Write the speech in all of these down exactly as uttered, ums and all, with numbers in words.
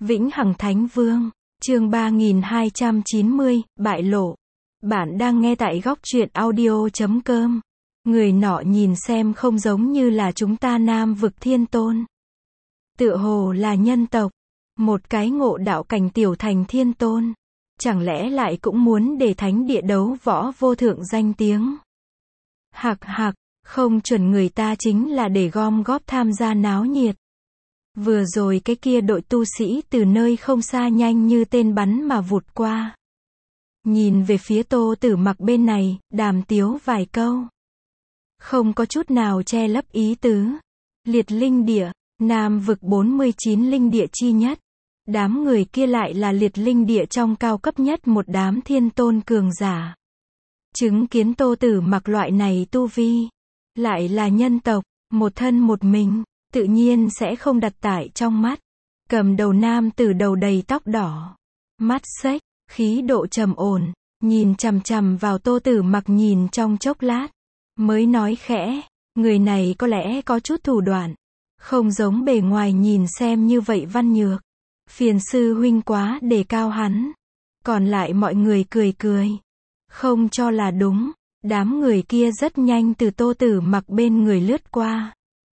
Vĩnh Hằng Thánh Vương, chương ba nghìn hai trăm chín mươi, bại lộ. Bạn đang nghe tại góc truyện audio chấm com. Người nọ nhìn xem không giống như là chúng ta Nam vực Thiên Tôn. Tựa hồ là nhân tộc. Một cái ngộ đạo cảnh tiểu thành Thiên Tôn. Chẳng lẽ lại cũng muốn để thánh địa đấu võ vô thượng danh tiếng. Hạc hạc, không chuẩn người ta chính là để gom góp tham gia náo nhiệt. Vừa rồi cái kia đội tu sĩ từ nơi không xa nhanh như tên bắn mà vụt qua. Nhìn về phía Tô Tử Mặc bên này, đàm tiếu vài câu. Không có chút nào che lấp ý tứ. Liệt linh địa, Nam vực bốn mươi chín linh địa chi nhất. Đám người kia lại là liệt linh địa trong cao cấp nhất một đám thiên tôn cường giả. Chứng kiến Tô Tử Mặc loại này tu vi. Lại là nhân tộc, một thân một mình. Tự nhiên sẽ không đặt tại trong mắt. Cầm đầu nam tử đầu đầy tóc đỏ. Mắt xếch, khí độ trầm ổn. Nhìn chằm chằm vào Tô Tử Mặc nhìn trong chốc lát. Mới nói khẽ, người này có lẽ có chút thủ đoạn. Không giống bề ngoài nhìn xem như vậy văn nhược. Phiền sư huynh quá đề cao hắn. Còn lại mọi người cười cười. Không cho là đúng. Đám người kia rất nhanh từ Tô Tử Mặc bên người lướt qua.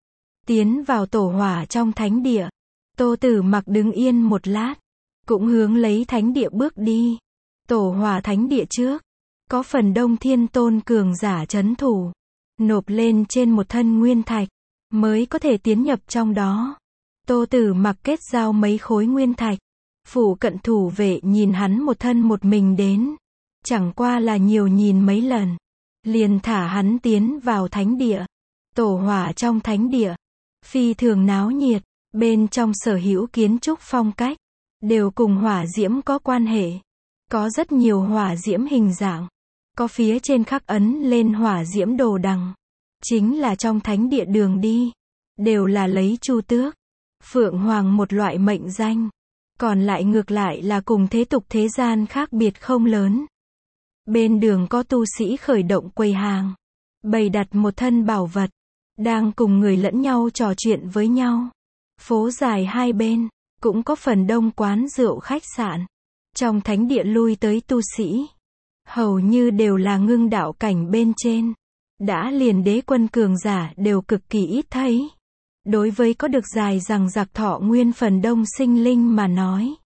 Tiến vào tổ hỏa trong thánh địa. Tô Tử Mặc đứng yên một lát. Cũng hướng lấy thánh địa bước đi. Tổ hỏa thánh địa trước. Có phần đông thiên tôn cường giả trấn thủ. Nộp lên trên một thân nguyên thạch. Mới có thể tiến nhập trong đó. Tô Tử Mặc kết giao mấy khối nguyên thạch. Phủ cận thủ vệ nhìn hắn một thân một mình đến. Chẳng qua là nhiều nhìn mấy lần. Liền thả hắn tiến vào thánh địa. Tổ hỏa trong thánh địa. Phi thường náo nhiệt, bên trong sở hữu kiến trúc phong cách, đều cùng hỏa diễm có quan hệ. Có rất nhiều hỏa diễm hình dạng, có phía trên khắc ấn lên hỏa diễm đồ đằng. Chính là trong thánh địa đường đi, đều là lấy Chu Tước, Phượng Hoàng một loại mệnh danh. Còn lại ngược lại là cùng thế tục thế gian khác biệt không lớn. Bên đường có tu sĩ khởi động quầy hàng, bày đặt một thân bảo vật. Đang cùng người lẫn nhau trò chuyện với nhau. Phố dài hai bên, cũng có phần đông quán rượu khách sạn. Trong thánh địa lui tới tu sĩ. Hầu như đều là ngưng đạo cảnh bên trên. Đã liền đế quân cường giả đều cực kỳ ít thấy. Đối với có được dài rằng giặc thọ nguyên phần đông sinh linh mà nói.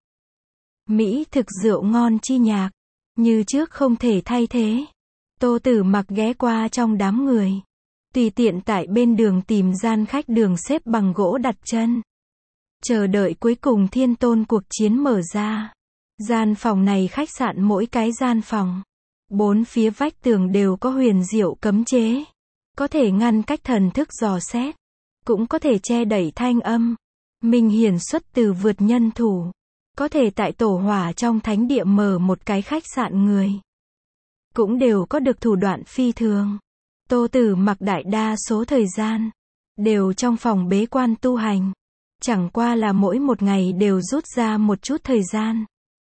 Mỹ thực rượu ngon chi nhạc. Như trước không thể thay thế. Tô Tử Mặc ghé qua trong đám người. Tùy tiện tại bên đường tìm gian khách đường xếp bằng gỗ đặt chân. Chờ đợi cuối cùng thiên tôn cuộc chiến mở ra. Gian phòng này khách sạn mỗi cái gian phòng. Bốn phía vách tường đều có huyền diệu cấm chế. Có thể ngăn cách thần thức dò xét. Cũng có thể che đẩy thanh âm. Minh hiển xuất từ vượt nhân thủ. Có thể tại tổ hỏa trong thánh địa mở một cái khách sạn người. Cũng đều có được thủ đoạn phi thường. Tô Tử Mặc đại đa số thời gian, đều trong phòng bế quan tu hành. Chẳng qua là mỗi một ngày đều rút ra một chút thời gian.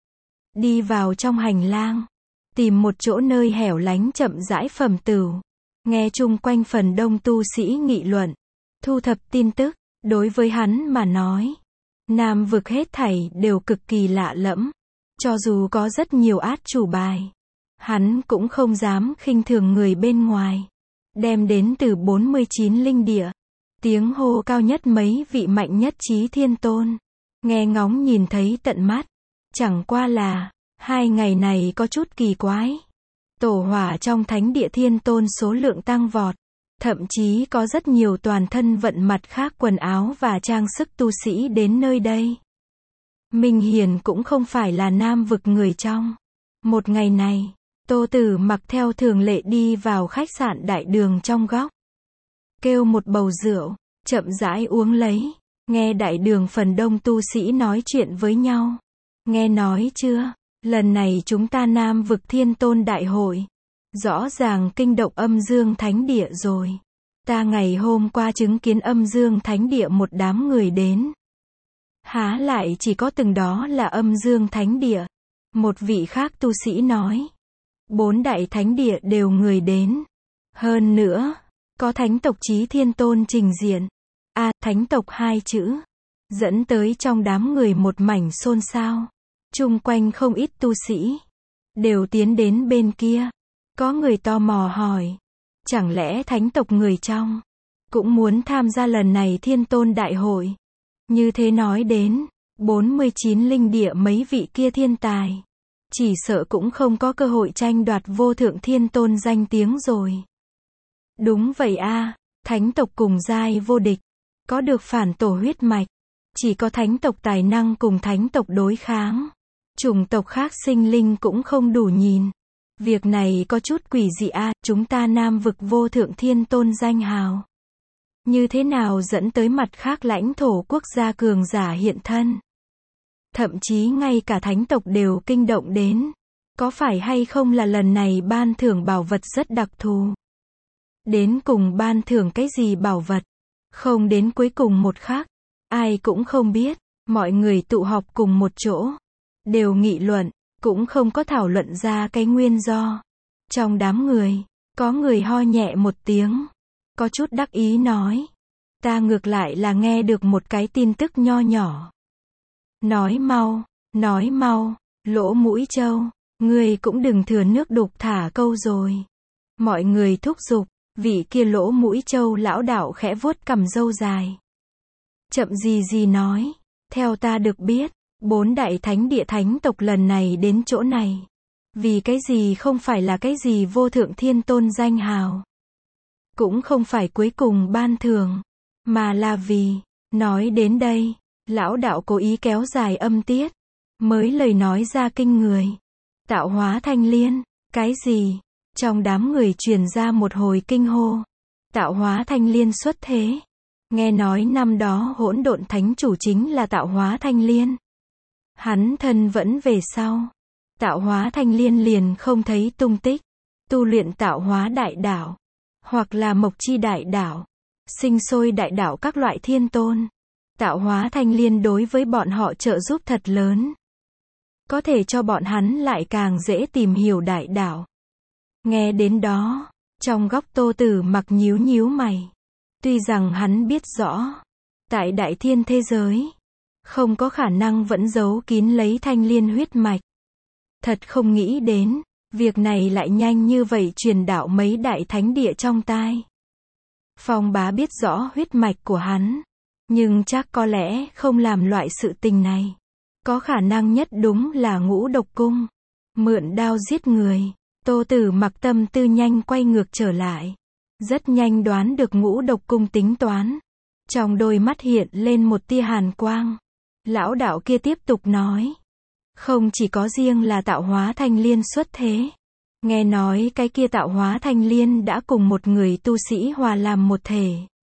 Đi vào trong hành lang, tìm một chỗ nơi hẻo lánh chậm rãi phẩm tửu. Nghe chung quanh phần đông tu sĩ nghị luận, thu thập tin tức, đối với hắn mà nói. Nam vực hết thảy đều cực kỳ lạ lẫm. Cho dù có rất nhiều át chủ bài, hắn cũng không dám khinh thường người bên ngoài. Đem đến từ bốn mươi chín linh địa. Tiếng hô cao nhất mấy vị mạnh nhất chí thiên tôn. Nghe ngóng nhìn thấy tận mắt. Chẳng qua là, hai ngày này có chút kỳ quái. Tổ hỏa trong thánh địa thiên tôn số lượng tăng vọt. Thậm chí có rất nhiều toàn thân vận mặt khác quần áo và trang sức tu sĩ đến nơi đây. Minh hiển cũng không phải là nam vực người trong. Một ngày này. Tô Tử Mặc theo thường lệ đi vào khách sạn đại đường trong góc. Kêu một bầu rượu, chậm rãi uống lấy. Nghe đại đường phần đông tu sĩ nói chuyện với nhau. Nghe nói chưa, lần này chúng ta Nam vực Thiên Tôn đại hội. Rõ ràng kinh động Âm Dương Thánh Địa rồi. Ta ngày hôm qua chứng kiến Âm Dương Thánh Địa một đám người đến. Há lại chỉ có từng đó là Âm Dương Thánh Địa. Một vị khác tu sĩ nói. Bốn đại thánh địa đều người đến. Hơn nữa, có thánh tộc chí thiên tôn trình diện. A, thánh tộc hai chữ. dẫn tới trong đám người một mảnh xôn xao. Chung quanh không ít tu sĩ, đều tiến đến bên kia. Có người tò mò hỏi, chẳng lẽ thánh tộc người trong, cũng muốn tham gia lần này thiên tôn đại hội? Như thế nói đến, bốn mươi chín linh địa mấy vị kia thiên tài, chỉ sợ cũng không có cơ hội tranh đoạt vô thượng thiên tôn danh tiếng rồi. Đúng vậy a, thánh tộc cùng giai vô địch, có được phản tổ huyết mạch, chỉ có thánh tộc tài năng cùng thánh tộc đối kháng. Chủng tộc khác sinh linh cũng không đủ nhìn. Việc này có chút quỷ dị a, chúng ta Nam vực vô thượng thiên tôn danh hào. Như thế nào dẫn tới mặt khác lãnh thổ quốc gia cường giả hiện thân? Thậm chí ngay cả thánh tộc đều kinh động đến. Có phải hay không là lần này ban thưởng bảo vật rất đặc thù? Đến cùng ban thưởng cái gì bảo vật? Không đến cuối cùng một khắc, ai cũng không biết. Mọi người tụ họp cùng một chỗ, đều nghị luận, cũng không có thảo luận ra cái nguyên do. Trong đám người, có người ho nhẹ một tiếng, có chút đắc ý nói, ta ngược lại là nghe được một cái tin tức nho nhỏ. Nói mau, nói mau, Lỗ Mũi Châu, ngươi cũng đừng thừa nước đục thả câu rồi. Mọi người thúc giục, vị kia Lỗ Mũi Châu lão đạo khẽ vuốt cằm râu dài. Chậm gì gì nói, theo ta được biết, bốn đại thánh địa thánh tộc lần này đến chỗ này. Vì cái gì không phải là cái gì vô thượng thiên tôn danh hào. Cũng không phải cuối cùng ban thưởng, mà là vì, nói đến đây, lão đạo cố ý kéo dài âm tiết, mới lời nói ra kinh người. Tạo hóa thanh liên, cái gì? Trong đám người truyền ra một hồi kinh hô. Tạo hóa thanh liên xuất thế. Nghe nói năm đó hỗn độn thánh chủ chính là tạo hóa thanh liên. Hắn thân vẫn về sau. Tạo hóa thanh liên liền không thấy tung tích. Tu luyện tạo hóa đại đạo, hoặc là mộc chi đại đạo, sinh sôi đại đạo các loại thiên tôn. Tạo hóa thanh liên đối với bọn họ trợ giúp thật lớn. Có thể cho bọn hắn lại càng dễ tìm hiểu đại đạo. Nghe đến đó, trong góc Tô Tử Mặc nhíu nhíu mày. Tuy rằng hắn biết rõ, tại đại thiên thế giới, không có khả năng vẫn giấu kín lấy thanh liên huyết mạch. Thật không nghĩ đến, việc này lại nhanh như vậy truyền đạo mấy đại thánh địa trong tai. Phong Bá biết rõ huyết mạch của hắn, nhưng chắc có lẽ không làm loại sự tình này. Có khả năng nhất đúng là Ngũ Độc Cung. Mượn đao giết người. Tô Tử Mặc tâm tư nhanh quay ngược trở lại. Rất nhanh đoán được Ngũ Độc Cung tính toán. Trong đôi mắt hiện lên một tia hàn quang. Lão đạo kia tiếp tục nói. Không chỉ có riêng là tạo hóa thanh liên xuất thế. Nghe nói cái kia tạo hóa thanh liên đã cùng một người tu sĩ hòa làm một thể.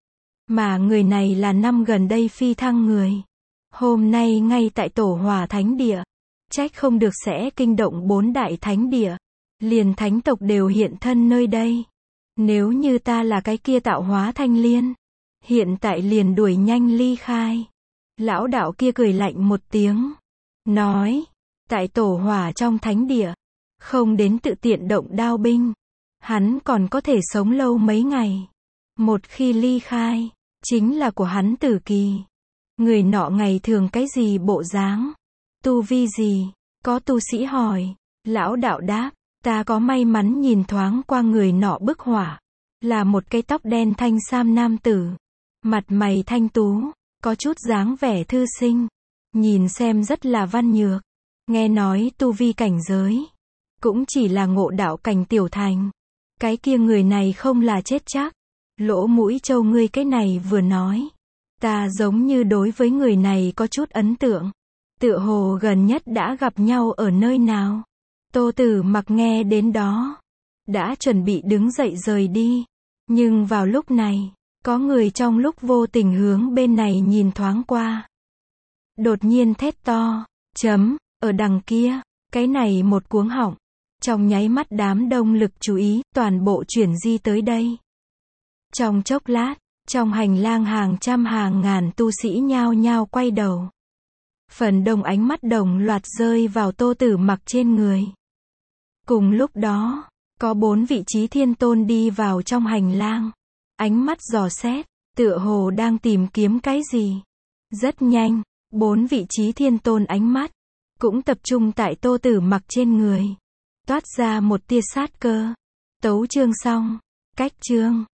Mà người này là năm gần đây phi thăng người. Hôm nay ngay tại Tổ Hỏa Thánh Địa. Trách không được sẽ kinh động bốn đại thánh địa. Liền thánh tộc đều hiện thân nơi đây. Nếu như ta là cái kia tạo hóa thanh liên, hiện tại liền đuổi nhanh ly khai. Lão đạo kia cười lạnh một tiếng. Nói, tại Tổ Hỏa trong thánh địa, không đến tự tiện động đao binh. Hắn còn có thể sống lâu mấy ngày. Một khi ly khai, chính là của hắn tử kỳ. Người nọ ngày thường cái gì bộ dáng? Tu vi gì? Có tu sĩ hỏi. Lão đạo đáp, ta có may mắn nhìn thoáng qua người nọ bức họa. Là một cái tóc đen thanh sam nam tử. Mặt mày thanh tú, có chút dáng vẻ thư sinh. Nhìn xem rất là văn nhược. Nghe nói tu vi cảnh giới, cũng chỉ là ngộ đạo cảnh tiểu thành. Cái kia người này không là chết chắc. Lỗ Mũi Châu ngươi cái này vừa nói. Ta giống như đối với người này có chút ấn tượng. Tựa hồ gần nhất đã gặp nhau ở nơi nào. Tô Tử Mặc nghe đến đó, đã chuẩn bị đứng dậy rời đi. Nhưng vào lúc này, có người trong lúc vô tình hướng bên này nhìn thoáng qua. Đột nhiên thét to, chấm, ở đằng kia, cái này một cuống họng. Trong nháy mắt đám đông lực chú ý, toàn bộ chuyển di tới đây. Trong chốc lát, trong hành lang hàng trăm hàng ngàn tu sĩ nhao nhao quay đầu. Phần đông ánh mắt đồng loạt rơi vào Tô Tử Mặc trên người. Cùng lúc đó, có bốn vị trí thiên tôn đi vào trong hành lang. Ánh mắt dò xét, tựa hồ đang tìm kiếm cái gì. Rất nhanh, bốn vị trí thiên tôn ánh mắt cũng tập trung tại Tô Tử Mặc trên người, toát ra một tia sát cơ. Tấu chương xong. Cách chương